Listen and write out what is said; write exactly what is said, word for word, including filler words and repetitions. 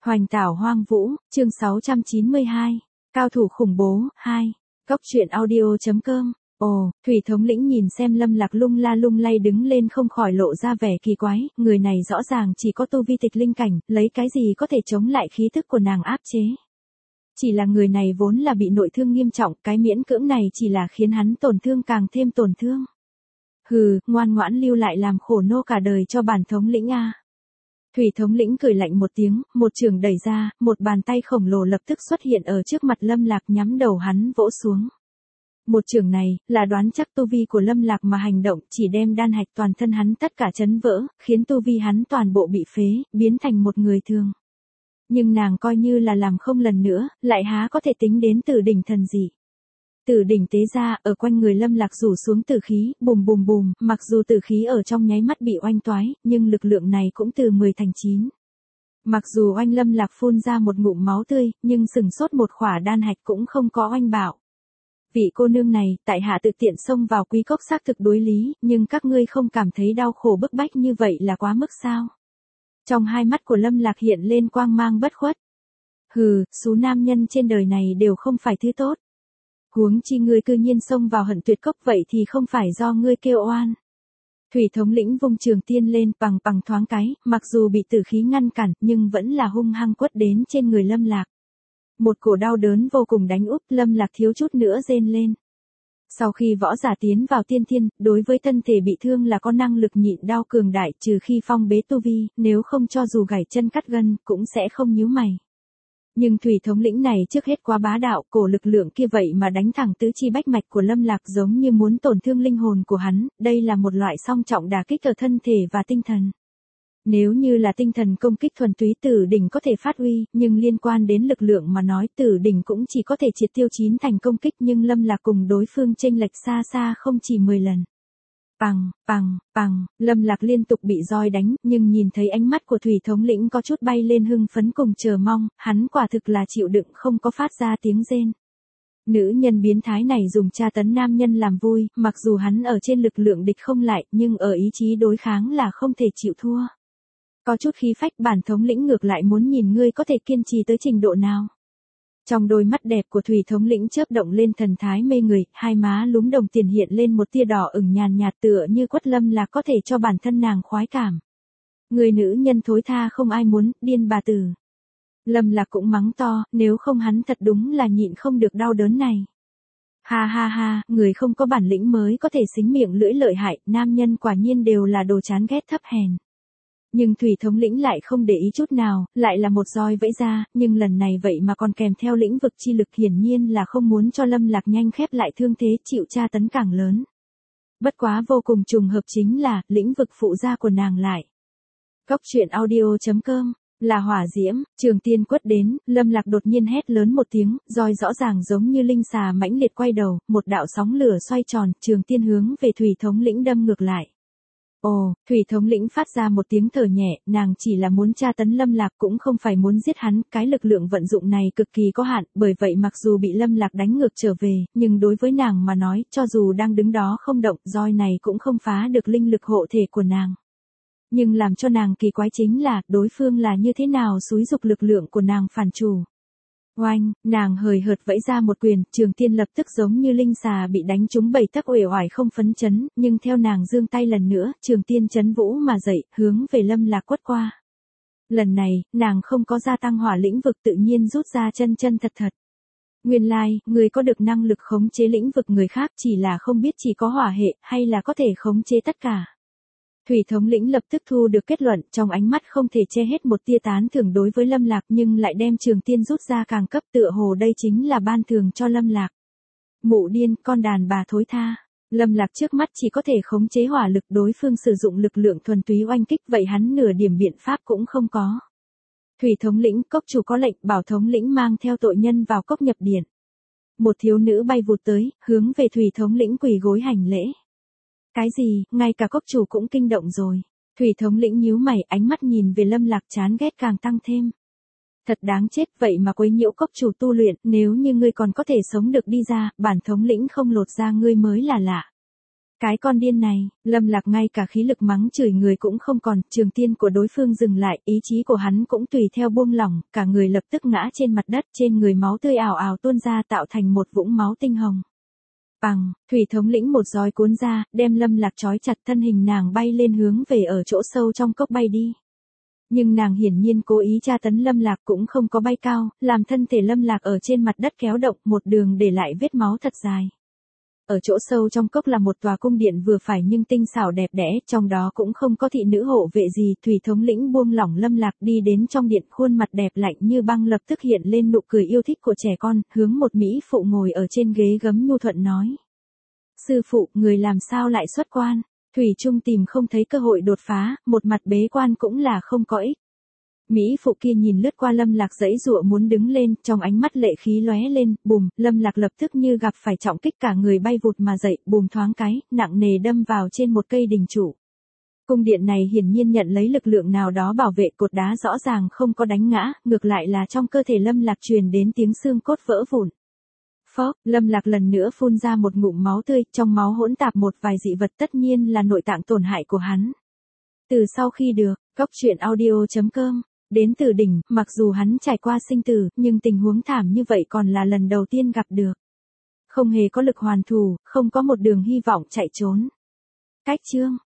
Hoành tảo hoang vũ, chương sáu trăm chín mươi hai. Cao thủ khủng bố, hai. Cốc truyện audio chấm com. Ồ, Thủy thống lĩnh nhìn xem Lâm Lạc lung la lung lay đứng lên không khỏi lộ ra vẻ kỳ quái, người này rõ ràng chỉ có tu vi tịch linh cảnh, lấy cái gì có thể chống lại khí thức của nàng áp chế. Chỉ là người này vốn là bị nội thương nghiêm trọng, cái miễn cưỡng này chỉ là khiến hắn tổn thương càng thêm tổn thương. Hừ, ngoan ngoãn lưu lại làm khổ nô cả đời cho bản thống lĩnh a. Thủy thống lĩnh cười lạnh một tiếng, một trường đẩy ra, một bàn tay khổng lồ lập tức xuất hiện ở trước mặt Lâm Lạc nhắm đầu hắn vỗ xuống. Một trường này, là đoán chắc tu vi của Lâm Lạc mà hành động chỉ đem đan hạch toàn thân hắn tất cả chấn vỡ, khiến tu vi hắn toàn bộ bị phế, biến thành một người thường. Nhưng nàng coi như là làm không lần nữa, lại há có thể tính đến Tử đỉnh thần gì. Tử đỉnh tế ra, ở quanh người Lâm Lạc rủ xuống tử khí, bùm bùm bùm, mặc dù tử khí ở trong nháy mắt bị oanh toái, nhưng lực lượng này cũng từ mười thành chín. Mặc dù oanh Lâm Lạc phun ra một ngụm máu tươi, nhưng sừng sốt một khỏa đan hạch cũng không có oanh bạo. Vị cô nương này, tại hạ tự tiện xông vào quý cốc xác thực đối lý, nhưng các ngươi không cảm thấy đau khổ bức bách như vậy là quá mức sao? Trong hai mắt của Lâm Lạc hiện lên quang mang bất khuất. Hừ, số nam nhân trên đời này đều không phải thứ tốt. Huống chi ngươi cư nhiên xông vào hận tuyệt cốc vậy thì không phải do ngươi kêu oan. Thủy thống lĩnh vung trường tiên lên bằng bằng thoáng cái, mặc dù bị tử khí ngăn cản nhưng vẫn là hung hăng quất đến trên người Lâm Lạc. Một cổ đau đớn vô cùng đánh úp, Lâm Lạc thiếu chút nữa rên lên. Sau khi võ giả tiến vào tiên thiên, đối với thân thể bị thương là có năng lực nhịn đau cường đại trừ khi phong bế tu vi, nếu không cho dù gãy chân cắt gân cũng sẽ không nhíu mày. Nhưng Thủy thống lĩnh này trước hết quá bá đạo, cổ lực lượng kia vậy mà đánh thẳng tứ chi bách mạch của Lâm Lạc giống như muốn tổn thương linh hồn của hắn, đây là một loại song trọng đả kích ở thân thể và tinh thần. Nếu như là tinh thần công kích thuần túy Tử đỉnh có thể phát huy, nhưng liên quan đến lực lượng mà nói Tử đỉnh cũng chỉ có thể triệt tiêu chín thành công kích nhưng Lâm Lạc cùng đối phương chênh lệch xa xa không chỉ mười lần. Pằng, pằng, pằng, Lâm Lạc liên tục bị roi đánh, nhưng nhìn thấy ánh mắt của Thủy thống lĩnh có chút bay lên hưng phấn cùng chờ mong, hắn quả thực là chịu đựng không có phát ra tiếng rên. Nữ nhân biến thái này dùng tra tấn nam nhân làm vui, mặc dù hắn ở trên lực lượng địch không lại, nhưng ở ý chí đối kháng là không thể chịu thua. Có chút khí phách bản thống lĩnh ngược lại muốn nhìn ngươi có thể kiên trì tới trình độ nào. Trong đôi mắt đẹp của Thủy thống lĩnh chớp động lên thần thái mê người, hai má lúm đồng tiền hiện lên một tia đỏ ửng nhàn nhạt tựa như quất Lâm Lạc có thể cho bản thân nàng khoái cảm. Người nữ nhân thối tha không ai muốn, điên bà tử. Lâm Lạc cũng mắng to, nếu không hắn thật đúng là nhịn không được đau đớn này. Ha ha ha, người không có bản lĩnh mới có thể xính miệng lưỡi lợi hại, nam nhân quả nhiên đều là đồ chán ghét thấp hèn. Nhưng Thủy thống lĩnh lại không để ý chút nào, lại là một roi vẫy ra, nhưng lần này vậy mà còn kèm theo lĩnh vực chi lực hiển nhiên là không muốn cho Lâm Lạc nhanh khép lại thương thế chịu tra tấn càng lớn. Bất quá vô cùng trùng hợp chính là, lĩnh vực phụ gia của nàng lại. Cốc truyện audio chấm com, là hỏa diễm, trường tiên quất đến, Lâm Lạc đột nhiên hét lớn một tiếng, roi rõ ràng giống như linh xà mãnh liệt quay đầu, một đạo sóng lửa xoay tròn, trường tiên hướng về Thủy thống lĩnh đâm ngược lại. Ồ, Thủy thống lĩnh phát ra một tiếng thở nhẹ, nàng chỉ là muốn tra tấn Lâm Lạc cũng không phải muốn giết hắn, cái lực lượng vận dụng này cực kỳ có hạn, bởi vậy mặc dù bị Lâm Lạc đánh ngược trở về, nhưng đối với nàng mà nói, cho dù đang đứng đó không động, roi này cũng không phá được linh lực hộ thể của nàng. Nhưng làm cho nàng kỳ quái chính là, đối phương là như thế nào xúi dục lực lượng của nàng phản chủ. Oanh, nàng hời hợt vẫy ra một quyền, trường tiên lập tức giống như linh xà bị đánh trúng bảy tấc uể oải không phấn chấn, nhưng theo nàng giương tay lần nữa, trường tiên chấn vũ mà dậy, hướng về Lâm Lạc quất qua. Lần này, nàng không có gia tăng hỏa lĩnh vực tự nhiên rút ra chân chân thật thật. Nguyên lai, like, người có được năng lực khống chế lĩnh vực người khác chỉ là không biết chỉ có hỏa hệ hay là có thể khống chế tất cả. Thủy thống lĩnh lập tức thu được kết luận, trong ánh mắt không thể che hết một tia tán thưởng đối với Lâm Lạc nhưng lại đem trường tiên rút ra càng cấp tựa hồ đây chính là ban thưởng cho Lâm Lạc. Mụ điên, con đàn bà thối tha. Lâm Lạc trước mắt chỉ có thể khống chế hỏa lực, đối phương sử dụng lực lượng thuần túy oanh kích vậy hắn nửa điểm biện pháp cũng không có. Thủy thống lĩnh, cốc chủ có lệnh bảo thống lĩnh mang theo tội nhân vào cốc nhập điện. Một thiếu nữ bay vụt tới, hướng về Thủy thống lĩnh quỳ gối hành lễ. Cái gì, ngay cả cốc chủ cũng kinh động rồi. Thủy thống lĩnh nhíu mày, ánh mắt nhìn về Lâm Lạc chán ghét càng tăng thêm. Thật đáng chết, vậy mà quấy nhiễu cốc chủ tu luyện, nếu như ngươi còn có thể sống được đi ra, bản thống lĩnh không lột ra ngươi mới là lạ. Cái con điên này, Lâm Lạc ngay cả khí lực mắng chửi người cũng không còn, trường tiên của đối phương dừng lại, ý chí của hắn cũng tùy theo buông lỏng, cả người lập tức ngã trên mặt đất, trên người máu tươi ào ào tuôn ra tạo thành một vũng máu tinh hồng. Bằng, thủy thống lĩnh một roi cuốn ra, đem Lâm Lạc trói chặt, thân hình nàng bay lên hướng về ở chỗ sâu trong cốc bay đi. Nhưng nàng hiển nhiên cố ý tra tấn Lâm Lạc cũng không có bay cao, làm thân thể Lâm Lạc ở trên mặt đất kéo động, một đường để lại vết máu thật dài. Ở chỗ sâu trong cốc là một tòa cung điện vừa phải nhưng tinh xảo đẹp đẽ, trong đó cũng không có thị nữ hộ vệ gì, thủy thống lĩnh buông lỏng Lâm Lạc đi đến trong điện, khuôn mặt đẹp lạnh như băng lập tức hiện lên nụ cười yêu thích của trẻ con, hướng một mỹ phụ ngồi ở trên ghế gấm nhu thuận nói. Sư phụ, người làm sao lại xuất quan? Thủy Trung tìm không thấy cơ hội đột phá, một mặt bế quan cũng là không có ích. Mỹ phụ kia nhìn lướt qua Lâm Lạc giãy giụa muốn đứng lên, trong ánh mắt lệ khí lóe lên, bùm, Lâm Lạc lập tức như gặp phải trọng kích cả người bay vụt mà dậy, bùm thoáng cái, nặng nề đâm vào trên một cây đình trụ. Cung điện này hiển nhiên nhận lấy lực lượng nào đó bảo vệ, cột đá rõ ràng không có đánh ngã, ngược lại là trong cơ thể Lâm Lạc truyền đến tiếng xương cốt vỡ vụn. Phốc, Lâm Lạc lần nữa phun ra một ngụm máu tươi, trong máu hỗn tạp một vài dị vật, tất nhiên là nội tạng tổn hại của hắn. Từ sau khi được, góc truyện audio chấm com, đến từ đỉnh, mặc dù hắn trải qua sinh tử, nhưng tình huống thảm như vậy còn là lần đầu tiên gặp được. Không hề có lực hoàn thủ, không có một đường hy vọng chạy trốn. Cách chương